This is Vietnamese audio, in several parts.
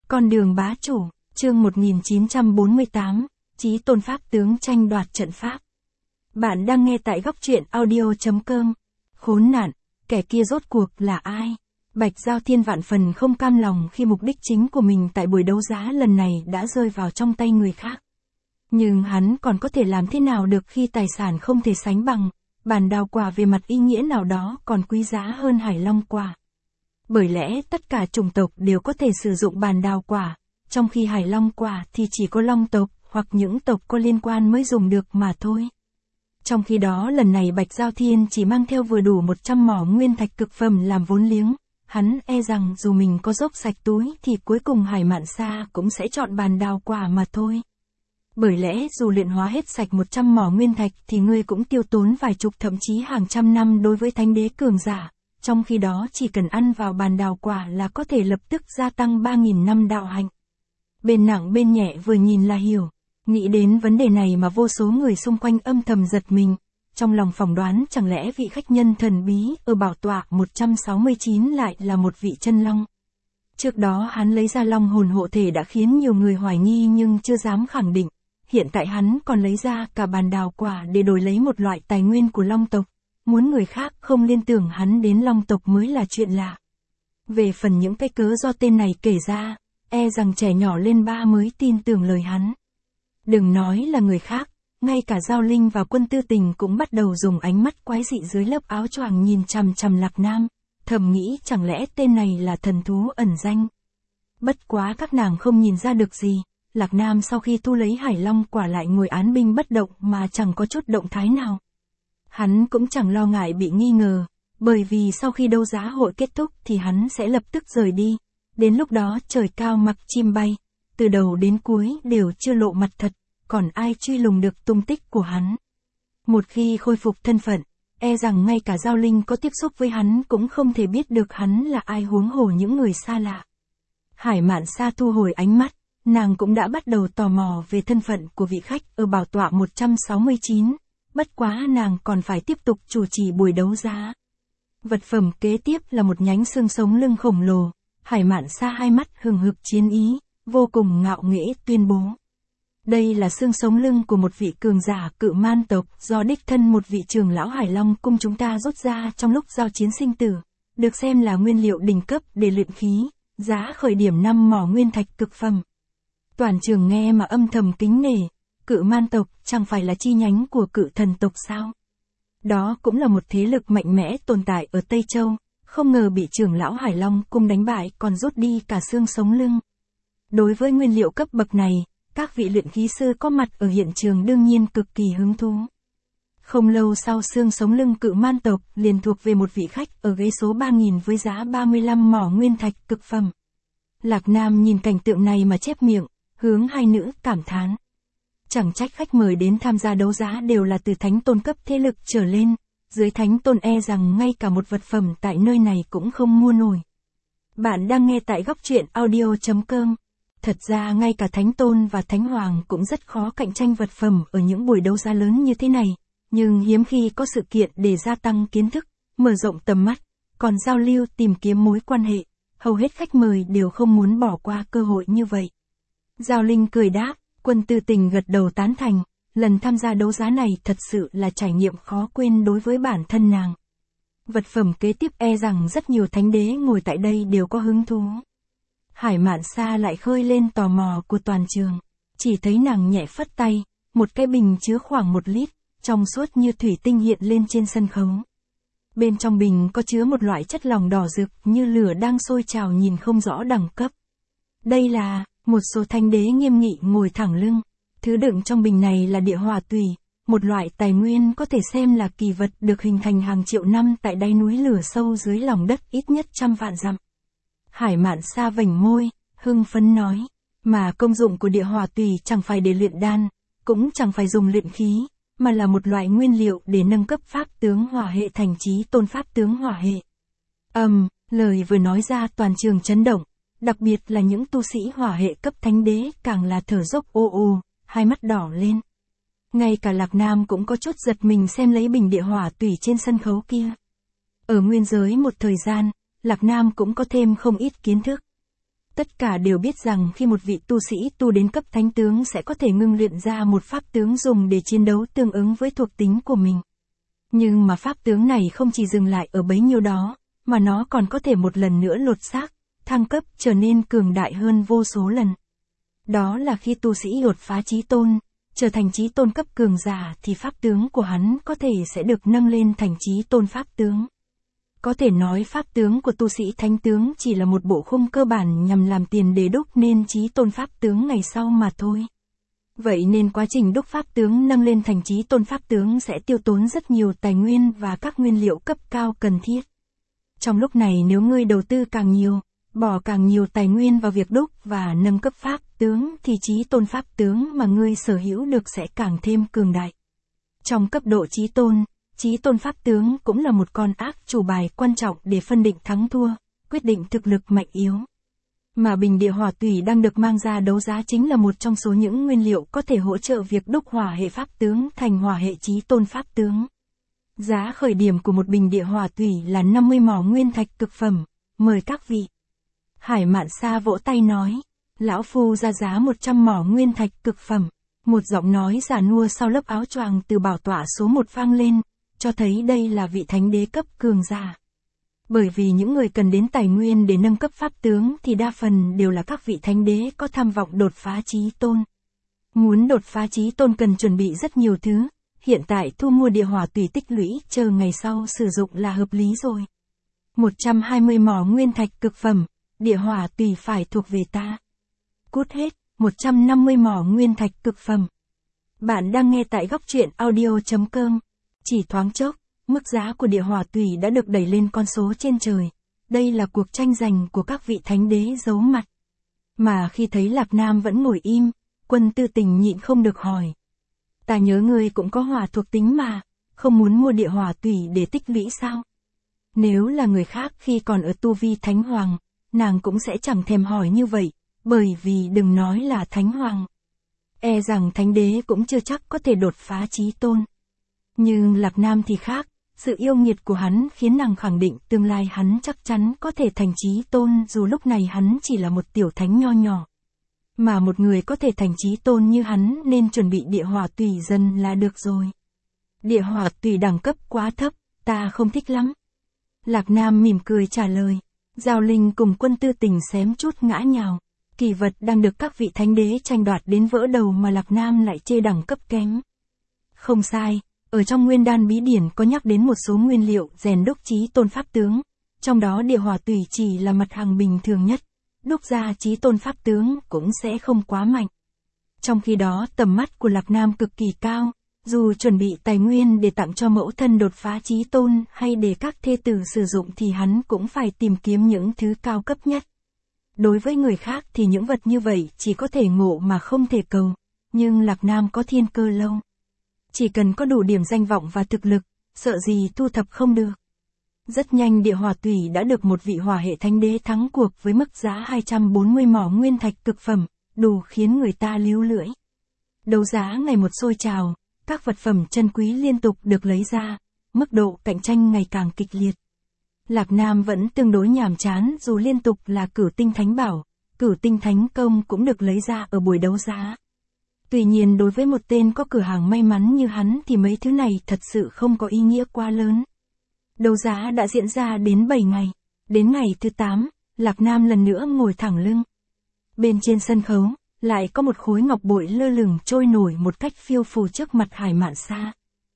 Con đường bá chủ, chương 1948, Chí Tôn Pháp tướng tranh đoạt trận pháp. Bạn đang nghe tại góc truyện audio.com. Khốn nạn, kẻ kia rốt cuộc là ai? Bạch Giao Thiên vạn phần không cam lòng khi mục đích chính của mình tại buổi đấu giá lần này đã rơi vào trong tay người khác. Nhưng hắn còn có thể làm thế nào được khi tài sản không thể sánh bằng, bản đào quả về mặt ý nghĩa nào đó còn quý giá hơn hải long quả. Bởi lẽ tất cả chủng tộc đều có thể sử dụng bản đào quả, trong khi hải long quả thì chỉ có long tộc hoặc những tộc có liên quan mới dùng được mà thôi. Trong khi đó lần này Bạch Giao Thiên chỉ mang theo vừa đủ 100 mỏ nguyên thạch cực phẩm làm vốn liếng, hắn e rằng dù mình có dốc sạch túi thì cuối cùng Hải Mạn Sa cũng sẽ chọn bản đào quả mà thôi. Bởi lẽ dù luyện hóa hết sạch 100 mỏ nguyên thạch thì ngươi cũng tiêu tốn vài chục thậm chí hàng trăm năm đối với thánh đế cường giả, trong khi đó chỉ cần ăn vào bản đào quả là có thể lập tức gia tăng 3.000 năm đạo hạnh. Bên nặng bên nhẹ vừa nhìn là hiểu. Nghĩ đến vấn đề này mà vô số người xung quanh âm thầm giật mình, trong lòng phỏng đoán chẳng lẽ vị khách nhân thần bí ở bảo tọa 169 lại là một vị chân long. Trước đó hắn lấy ra long hồn hộ thể đã khiến nhiều người hoài nghi nhưng chưa dám khẳng định, hiện tại hắn còn lấy ra cả bản đào quả để đổi lấy một loại tài nguyên của long tộc, muốn người khác không liên tưởng hắn đến long tộc mới là chuyện lạ. Về phần những cái cớ do tên này kể ra, e rằng trẻ nhỏ lên 3 mới tin tưởng lời hắn. Đừng nói là người khác, ngay cả Giao Linh và Quân Tư Tình cũng bắt đầu dùng ánh mắt quái dị dưới lớp áo choàng nhìn chằm chằm Lạc Nam, thầm nghĩ chẳng lẽ tên này là thần thú ẩn danh. Bất quá các nàng không nhìn ra được gì, Lạc Nam sau khi thu lấy hải long quả lại ngồi án binh bất động mà chẳng có chút động thái nào. Hắn cũng chẳng lo ngại bị nghi ngờ, bởi vì sau khi đấu giá hội kết thúc thì hắn sẽ lập tức rời đi, đến lúc đó trời cao mặc chim bay, từ đầu đến cuối đều chưa lộ mặt thật, còn ai truy lùng được tung tích của hắn. Một khi khôi phục thân phận, e rằng ngay cả Giao Linh có tiếp xúc với hắn cũng không thể biết được hắn là ai, huống hồ những người xa lạ. Hải Mạn Sa thu hồi ánh mắt, nàng cũng đã bắt đầu tò mò về thân phận của vị khách ở bảo tọa 169, bất quá nàng còn phải tiếp tục chủ trì buổi đấu giá. Vật phẩm kế tiếp là một nhánh xương sống lưng khổng lồ, Hải Mạn Sa hai mắt hừng hực chiến ý, vô cùng ngạo nghễ tuyên bố. Đây là xương sống lưng của một vị cường giả Cự Man tộc do đích thân một vị trưởng lão Hải Long cung chúng ta rút ra trong lúc giao chiến sinh tử, được xem là nguyên liệu đỉnh cấp để luyện khí, giá khởi điểm 5 mỏ nguyên thạch cực phẩm. Toàn trường nghe mà âm thầm kính nể, Cự Man tộc chẳng phải là chi nhánh của Cự Thần tộc sao? Đó cũng là một thế lực mạnh mẽ tồn tại ở Tây Châu, không ngờ bị trưởng lão Hải Long cung đánh bại còn rút đi cả xương sống lưng. Đối với nguyên liệu cấp bậc này, các vị luyện khí sư có mặt ở hiện trường đương nhiên cực kỳ hứng thú. Không lâu sau xương sống lưng Cự Man tộc liền thuộc về một vị khách ở ghế số 3000 với giá 35 mỏ nguyên thạch cực phẩm. Lạc Nam nhìn cảnh tượng này mà chép miệng, hướng hai nữ cảm thán. Chẳng trách khách mời đến tham gia đấu giá đều là từ thánh tôn cấp thế lực trở lên, dưới thánh tôn e rằng ngay cả một vật phẩm tại nơi này cũng không mua nổi. Bạn đang nghe tại góc truyện audio.com. Thật ra ngay cả Thánh Tôn và Thánh Hoàng cũng rất khó cạnh tranh vật phẩm ở những buổi đấu giá lớn như thế này, nhưng hiếm khi có sự kiện để gia tăng kiến thức, mở rộng tầm mắt, còn giao lưu tìm kiếm mối quan hệ, hầu hết khách mời đều không muốn bỏ qua cơ hội như vậy. Giao Linh cười đáp, Quân Tư Tình gật đầu tán thành, lần tham gia đấu giá này thật sự là trải nghiệm khó quên đối với bản thân nàng. Vật phẩm kế tiếp e rằng rất nhiều thánh đế ngồi tại đây đều có hứng thú. Hải Mạn Sa lại khơi lên tò mò của toàn trường, chỉ thấy nàng nhẹ phất tay, một cái bình chứa khoảng 1 lít, trong suốt như thủy tinh hiện lên trên sân khấu. Bên trong bình có chứa một loại chất lỏng đỏ rực như lửa đang sôi trào nhìn không rõ đẳng cấp. Đây là, một số thánh đế nghiêm nghị ngồi thẳng lưng, thứ đựng trong bình này là địa hỏa tủy, một loại tài nguyên có thể xem là kỳ vật được hình thành hàng triệu năm tại đáy núi lửa sâu dưới lòng đất ít nhất 100 vạn dặm. Hải Mạn Sa vểnh môi, hưng phấn nói, mà công dụng của địa hỏa tủy chẳng phải để luyện đan, cũng chẳng phải dùng luyện khí, mà là một loại nguyên liệu để nâng cấp pháp tướng hỏa hệ thành chí tôn pháp tướng hỏa hệ. Lời vừa nói ra toàn trường chấn động, đặc biệt là những tu sĩ hỏa hệ cấp thánh đế càng là thở dốc ô, hai mắt đỏ lên. Ngay cả Lạc Nam cũng có chút giật mình xem lấy bình địa hỏa tủy trên sân khấu kia. Ở nguyên giới một thời gian, Lạc Nam cũng có thêm không ít kiến thức. Tất cả đều biết rằng khi một vị tu sĩ tu đến cấp thánh tướng sẽ có thể ngưng luyện ra một pháp tướng dùng để chiến đấu tương ứng với thuộc tính của mình. Nhưng mà pháp tướng này không chỉ dừng lại ở bấy nhiêu đó, mà nó còn có thể một lần nữa lột xác, thăng cấp trở nên cường đại hơn vô số lần. Đó là khi tu sĩ đột phá chí tôn, trở thành chí tôn cấp cường giả thì pháp tướng của hắn có thể sẽ được nâng lên thành chí tôn pháp tướng. Có thể nói pháp tướng của tu sĩ thánh tướng chỉ là một bộ khung cơ bản nhằm làm tiền để đúc nên chí tôn pháp tướng ngày sau mà thôi. Vậy nên quá trình đúc pháp tướng nâng lên thành chí tôn pháp tướng sẽ tiêu tốn rất nhiều tài nguyên và các nguyên liệu cấp cao cần thiết. Trong lúc này nếu ngươi đầu tư càng nhiều, bỏ càng nhiều tài nguyên vào việc đúc và nâng cấp pháp tướng thì chí tôn pháp tướng mà ngươi sở hữu được sẽ càng thêm cường đại. Trong cấp độ chí tôn pháp tướng cũng là một con ác chủ bài quan trọng để phân định thắng thua, quyết định thực lực mạnh yếu. Mà bình địa hỏa tủy đang được mang ra đấu giá chính là một trong số những nguyên liệu có thể hỗ trợ việc đúc hỏa hệ pháp tướng thành hỏa hệ chí tôn pháp tướng. Giá khởi điểm của một bình địa hỏa tủy là 50 mỏ nguyên thạch cực phẩm, mời các vị. Hải Mạn Sa vỗ tay nói, lão phu ra giá 100 mỏ nguyên thạch cực phẩm. Một giọng nói già nua sau lớp áo choàng từ bảo tọa số 1 vang lên, cho thấy đây là vị thánh đế cấp cường giả. Bởi vì những người cần đến tài nguyên để nâng cấp pháp tướng thì đa phần đều là các vị thánh đế có tham vọng đột phá chí tôn. Muốn đột phá chí tôn cần chuẩn bị rất nhiều thứ, hiện tại thu mua địa hỏa tùy tích lũy chờ ngày sau sử dụng là hợp lý rồi. 120 mỏ nguyên thạch cực phẩm, địa hỏa tùy phải thuộc về ta. Cút hết, 150 mỏ nguyên thạch cực phẩm. Bạn đang nghe tại góc truyện audio.com. Chỉ thoáng chốc, mức giá của địa hỏa tùy đã được đẩy lên con số trên trời. Đây là cuộc tranh giành của các vị thánh đế giấu mặt. Mà khi thấy Lạc Nam vẫn ngồi im, Quân Tư Tình nhịn không được hỏi. Ta nhớ ngươi cũng có hỏa thuộc tính mà, không muốn mua địa hỏa tùy để tích lũy sao? Nếu là người khác khi còn ở tu vi thánh hoàng, nàng cũng sẽ chẳng thèm hỏi như vậy, bởi vì đừng nói là thánh hoàng. E rằng thánh đế cũng chưa chắc có thể đột phá chí tôn. Nhưng Lạc Nam thì khác, sự yêu nghiệt của hắn khiến nàng khẳng định tương lai hắn chắc chắn có thể thành chí tôn dù lúc này hắn chỉ là một tiểu thánh nho nhỏ. Mà một người có thể thành chí tôn như hắn nên chuẩn bị địa hỏa tùy dần là được rồi. Địa hỏa tùy đẳng cấp quá thấp, ta không thích lắm. Lạc Nam mỉm cười trả lời. Giao Linh cùng Quân Tư Tình xém chút ngã nhào. Kỳ vật đang được các vị thánh đế tranh đoạt đến vỡ đầu mà Lạc Nam lại chê đẳng cấp kém. Không sai, ở trong Nguyên Đan Bí Điển có nhắc đến một số nguyên liệu rèn đúc chí tôn pháp tướng, trong đó địa hỏa tùy chỉ là mặt hàng bình thường nhất, đúc ra chí tôn pháp tướng cũng sẽ không quá mạnh. Trong khi đó tầm mắt của Lạc Nam cực kỳ cao, dù chuẩn bị tài nguyên để tặng cho mẫu thân đột phá chí tôn hay để các thê tử sử dụng thì hắn cũng phải tìm kiếm những thứ cao cấp nhất. Đối với người khác thì những vật như vậy chỉ có thể ngộ mà không thể cầu, nhưng Lạc Nam có thiên cơ lâu. Chỉ cần có đủ điểm danh vọng và thực lực, sợ gì thu thập không được. Rất nhanh địa hỏa tùy đã được một vị hỏa hệ thánh đế thắng cuộc với mức giá 240 mỏ nguyên thạch cực phẩm, đủ khiến người ta líu lưỡi. Đấu giá ngày một sôi trào, các vật phẩm chân quý liên tục được lấy ra, mức độ cạnh tranh ngày càng kịch liệt. Lạc Nam vẫn tương đối nhàm chán dù liên tục là Cửu Tinh Thánh Bảo, Cửu Tinh Thánh Công cũng được lấy ra ở buổi đấu giá. Tuy nhiên đối với một tên có cửa hàng may mắn như hắn thì mấy thứ này thật sự không có ý nghĩa quá lớn. Đấu giá đã diễn ra đến 7 ngày. Đến ngày thứ 8, Lạc Nam lần nữa ngồi thẳng lưng. Bên trên sân khấu, lại có một khối ngọc bội lơ lửng trôi nổi một cách phiêu phù trước mặt Hải Mạn Sa.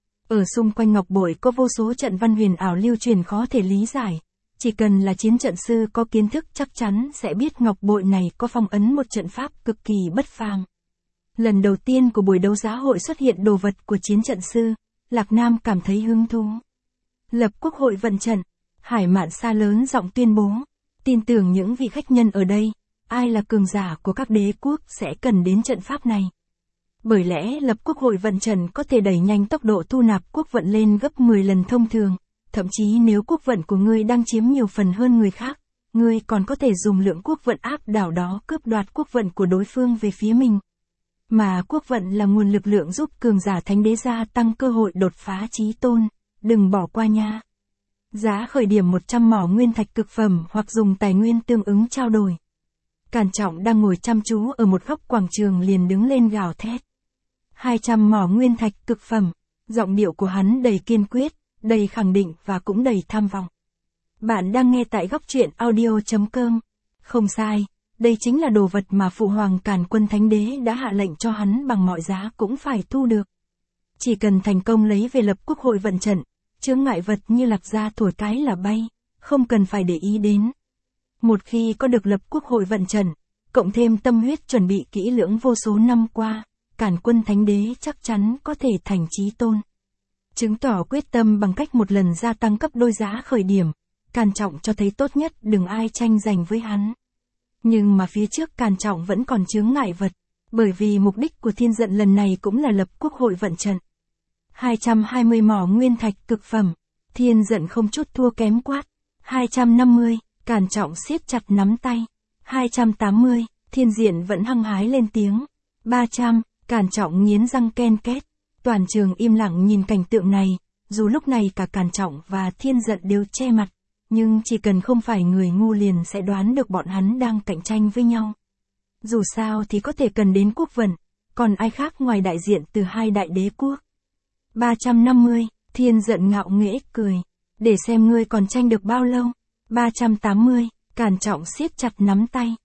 Ở xung quanh ngọc bội có vô số trận văn huyền ảo lưu truyền khó thể lý giải. Chỉ cần là chiến trận sư có kiến thức chắc chắn sẽ biết ngọc bội này có phong ấn một trận pháp cực kỳ bất phàm. Lần đầu tiên của buổi đấu giá hội xuất hiện đồ vật của chiến trận sư, Lạc Nam cảm thấy hứng thú. Lập quốc hội vận trận, Hải Mạn Sa lớn giọng tuyên bố, tin tưởng những vị khách nhân ở đây, ai là cường giả của các đế quốc sẽ cần đến trận pháp này. Bởi lẽ lập quốc hội vận trận có thể đẩy nhanh tốc độ thu nạp quốc vận lên gấp 10 lần thông thường, thậm chí nếu quốc vận của ngươi đang chiếm nhiều phần hơn người khác, ngươi còn có thể dùng lượng quốc vận áp đảo đó cướp đoạt quốc vận của đối phương về phía mình. Mà quốc vận là nguồn lực lượng giúp cường giả thánh đế gia tăng cơ hội đột phá chí tôn, đừng bỏ qua nha. Giá khởi điểm 100 mỏ nguyên thạch cực phẩm hoặc dùng tài nguyên tương ứng trao đổi. Càn Trọng đang ngồi chăm chú ở một góc quảng trường liền đứng lên gào thét. 200 mỏ nguyên thạch cực phẩm, giọng điệu của hắn đầy kiên quyết, đầy khẳng định và cũng đầy tham vọng. Bạn đang nghe tại góc truyện audio.com. Không sai, đây chính là đồ vật mà Phụ Hoàng Càn Quân Thánh Đế đã hạ lệnh cho hắn bằng mọi giá cũng phải thu được. Chỉ cần thành công lấy về lập quốc hội vận trận, chướng ngại vật như Lạc Gia thổi cái là bay, không cần phải để ý đến. Một khi có được lập quốc hội vận trận, cộng thêm tâm huyết chuẩn bị kỹ lưỡng vô số năm qua, Càn Quân Thánh Đế chắc chắn có thể thành chí tôn. Chứng tỏ quyết tâm bằng cách một lần gia tăng gấp đôi giá khởi điểm, Càn Trọng cho thấy tốt nhất đừng ai tranh giành với hắn. Nhưng mà phía trước Càn Trọng vẫn còn chướng ngại vật, bởi vì mục đích của thiên giận lần này cũng là lập quốc hội vận trận. 220 mỏ nguyên thạch cực phẩm, thiên giận không chút thua kém quát. 250, Càn Trọng siết chặt nắm tay. 280, thiên diện vẫn hăng hái lên tiếng. 300, Càn Trọng nghiến răng ken két. Toàn trường im lặng nhìn cảnh tượng này, dù lúc này cả Càn Trọng và thiên giận đều che mặt, nhưng chỉ cần không phải người ngu liền sẽ đoán được bọn hắn đang cạnh tranh với nhau. Dù sao thì có thể cần đến quốc vận, còn ai khác ngoài đại diện từ hai đại đế quốc. 350, thiên giận ngạo nghễ cười. Để xem ngươi còn tranh được bao lâu. 380, Càn Trọng siết chặt nắm tay.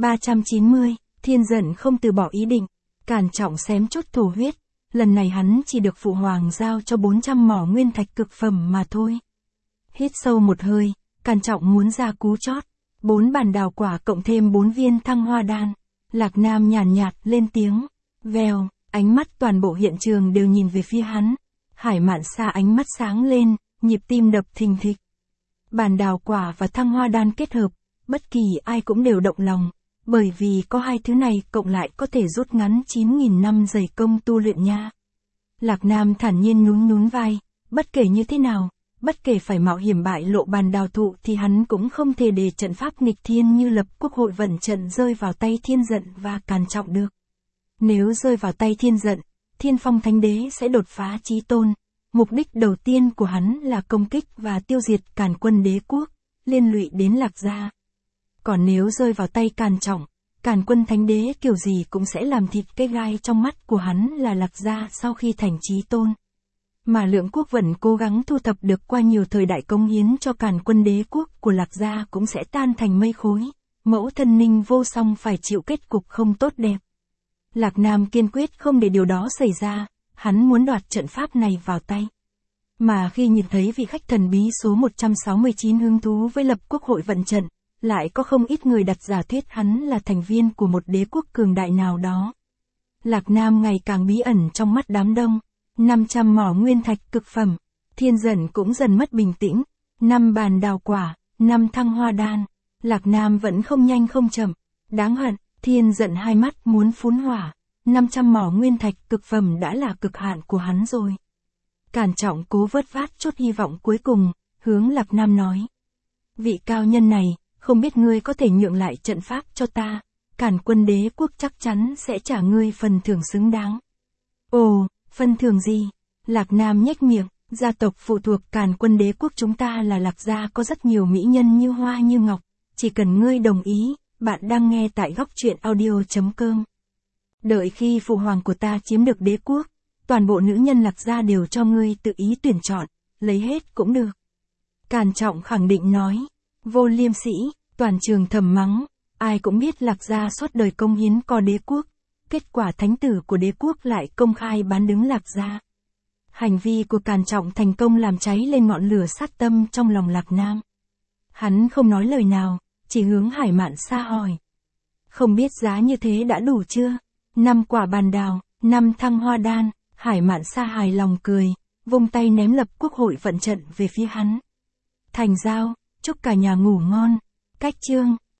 390, thiên giận không từ bỏ ý định. Càn Trọng xém chốt thổ huyết. Lần này hắn chỉ được Phụ Hoàng giao cho 400 mỏ nguyên thạch cực phẩm mà thôi. Hít sâu một hơi, Càn Trọng muốn ra cú chót. 4 bàn đào quả cộng thêm 4 viên thăng hoa đan. Lạc Nam nhàn nhạt lên tiếng. Vèo, ánh mắt toàn bộ hiện trường đều nhìn về phía hắn. Hải Mạn Sa ánh mắt sáng lên, nhịp tim đập thình thịch. Bàn đào quả và thăng hoa đan kết hợp, bất kỳ ai cũng đều động lòng, bởi vì có hai thứ này cộng lại có thể rút ngắn 9.000 năm dày công tu luyện nha. Lạc Nam thản nhiên nhún nhún vai, bất kể như thế nào, bất kể phải mạo hiểm bại lộ bàn đào thụ thì hắn cũng không thể để trận pháp nghịch thiên như lập quốc hội vận trận rơi vào tay thiên giận và Càn Trọng được. Nếu rơi vào tay thiên giận, Thiên Phong Thánh Đế sẽ đột phá chí tôn. Mục đích đầu tiên của hắn là công kích và tiêu diệt Càn Quân Đế quốc, liên lụy đến Lạc Gia. Còn nếu rơi vào tay Càn Trọng, Càn Quân Thánh Đế kiểu gì cũng sẽ làm thịt cái gai trong mắt của hắn là Lạc Gia sau khi thành chí tôn. Mà lượng quốc vận cố gắng thu thập được qua nhiều thời đại cống hiến cho Càn Quân Đế quốc của Lạc Gia cũng sẽ tan thành mây khói. Mẫu thân Ninh Vô Song phải chịu kết cục không tốt đẹp. Lạc Nam kiên quyết không để điều đó xảy ra, hắn muốn đoạt trận pháp này vào tay. Mà khi nhìn thấy vị khách thần bí số 169 hứng thú với lập quốc hội vận trận, lại có không ít người đặt giả thuyết hắn là thành viên của một đế quốc cường đại nào đó. Lạc Nam ngày càng bí ẩn trong mắt đám đông. 500 mỏ nguyên thạch cực phẩm, thiên giận cũng dần mất bình tĩnh. 5 bàn đào quả, 5 thăng hoa đan. Lạc Nam vẫn không nhanh không chậm. Đáng hận, thiên giận hai mắt muốn phun hỏa. 500 mỏ nguyên thạch cực phẩm đã là cực hạn của hắn rồi. Càn Trọng cố vớt vát chút hy vọng cuối cùng, hướng Lạc Nam nói. Vị cao nhân này, không biết ngươi có thể nhượng lại trận pháp cho ta, Càn Quân Đế quốc chắc chắn sẽ trả ngươi phần thưởng xứng đáng. Ồ, phần thưởng gì? Lạc Nam nhếch miệng, gia tộc phụ thuộc Càn Quân Đế quốc chúng ta là Lạc Gia có rất nhiều mỹ nhân như hoa như ngọc, chỉ cần ngươi đồng ý, bạn đang nghe tại góc truyện audio.com. Đợi khi Phụ Hoàng của ta chiếm được đế quốc, toàn bộ nữ nhân Lạc Gia đều cho ngươi tự ý tuyển chọn, lấy hết cũng được. Càn Trọng khẳng định nói. Vô liêm sỉ, toàn trường thầm mắng, ai cũng biết Lạc Gia suốt đời công hiến co đế quốc, kết quả thánh tử của đế quốc lại công khai bán đứng Lạc Gia. Hành vi của Càn Trọng thành công làm cháy lên ngọn lửa sát tâm trong lòng Lạc Nam. Hắn không nói lời nào, chỉ hướng Hải Mạn Sa hỏi. Không biết giá như thế đã đủ chưa? 5 quả bàn đào, 5 thăng hoa đan. Hải Mạn Sa hài lòng cười, vung tay ném lập quốc hội vận trận về phía hắn. Thành giao, chúc cả nhà ngủ ngon. Cách chương.